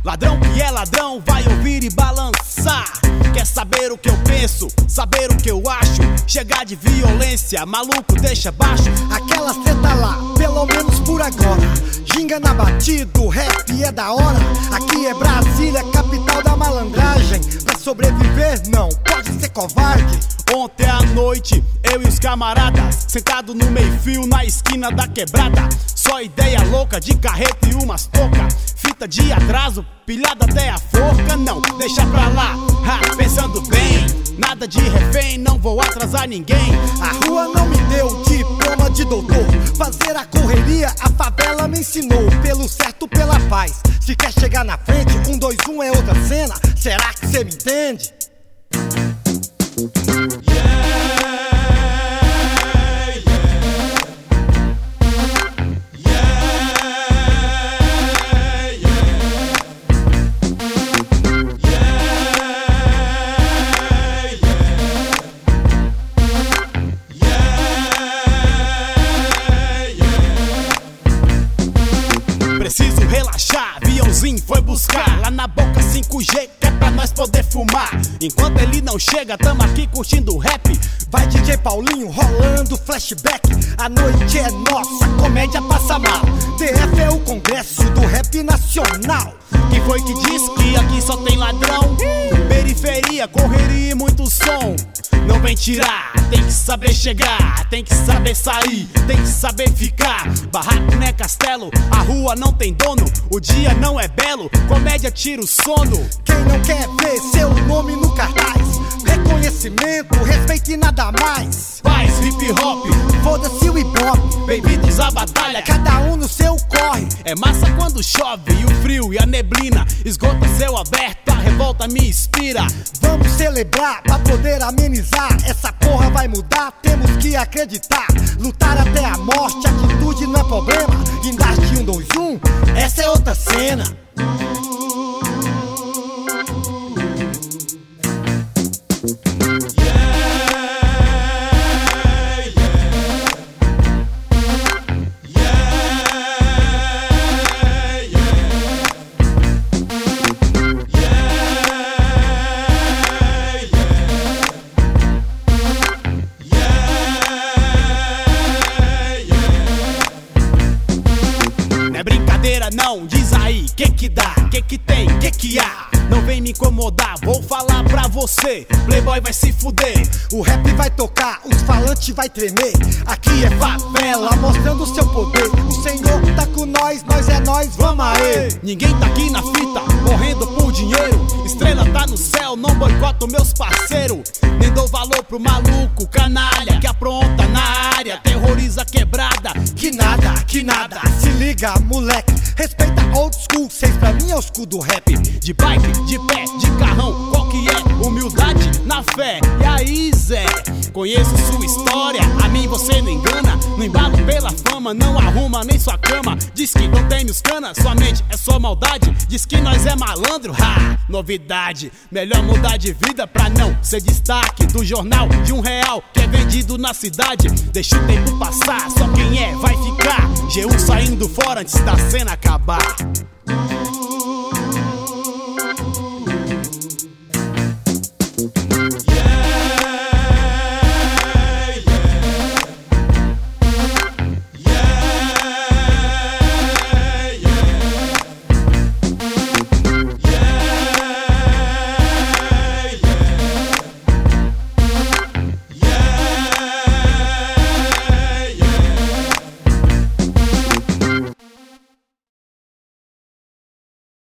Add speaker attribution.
Speaker 1: Ladrão que é ladrão vai ouvir e balançar. Quer saber o que eu penso, saber o que eu acho? Chegar de violência, maluco deixa baixo.
Speaker 2: Aquelas treta lá, pelo menos por agora. Ginga na batida, o rap é da hora. Aqui é Brasília, capital da malandragem. Pra sobreviver não, pode ser covarde.
Speaker 1: Ontem à noite, eu e os camaradas sentado no meio-fio na esquina da quebrada. Só ideia louca de carreta e umas touca. Fita de atraso, pilhada até a forca. Não, deixa pra lá, pensando bem. Nada de refém, não vou atrasar ninguém.
Speaker 2: A rua não me deu diploma de doutor. Fazer a correria, a favela me ensinou. Pelo certo, pela paz. Se quer chegar na frente, 1, 2, 1 é outra cena. Será que cê me entende?
Speaker 1: Preciso relaxar, aviãozinho foi buscar lá na boca 5G, que é pra nós poder fumar. Enquanto ele não chega, tamo aqui curtindo rap.
Speaker 2: Vai DJ Paulinho rolando flashback. A noite é nossa, comédia passa mal. TF é o congresso do rap nacional.
Speaker 1: Quem foi que disse que aqui só tem ladrão? Periferia, correria e muito som. Não vem tirar, tem que saber chegar. Tem que saber sair, tem que saber ficar. Barraco não é castelo, a rua não tem dono. O dia não é belo, comédia tira o sono.
Speaker 2: Quem não quer ver seu nome no cartaz? Reconhecimento, respeito e nada mais.
Speaker 1: Faz hip hop,
Speaker 2: foda-se o ibope.
Speaker 1: Bem-vindos à batalha,
Speaker 2: cada um no seu corre.
Speaker 1: É massa quando chove e o frio e a neblina esgota céu aberto, a revolta me inspira.
Speaker 2: Vamos celebrar pra poder amenizar. Essa porra vai mudar, temos que acreditar. Lutar até a morte, atitude não é problema. Guindaste 1, 2, 1, essa é outra cena.
Speaker 1: Não é brincadeira não, diz aí, que dá, que tem, que há? Não vem me incomodar, vou falar pra você. Playboy vai se fuder.
Speaker 2: O rap vai tocar, os falantes vai tremer. Aqui é favela, mostrando seu poder. O Senhor tá com nós é nós, vamos aí.
Speaker 1: Ninguém tá aqui na fita, morrendo por dinheiro. Estrela tá no céu, não boicoto meus parceiros. Nem dou valor pro maluco, canalha, que apronta na área, terroriza a quebrada.
Speaker 2: Que nada, se liga moleque. Respeita old school, cês pra mim é o school do rap.
Speaker 1: De bike, de pé, de carrão, qual que é? Humildade na fé, e aí Zé? Conheço sua história, a mim você não engana. No embalo pela fama, não arruma nem sua cama. Diz que não tem meus canas, sua mente é só maldade. Diz que nós é malandro, novidade. Melhor mudar de vida pra não ser destaque do jornal de R$1 que é vendido na cidade. Deixa o tempo passar, só quem é vai ficar. G1 saindo fora antes da cena acabar.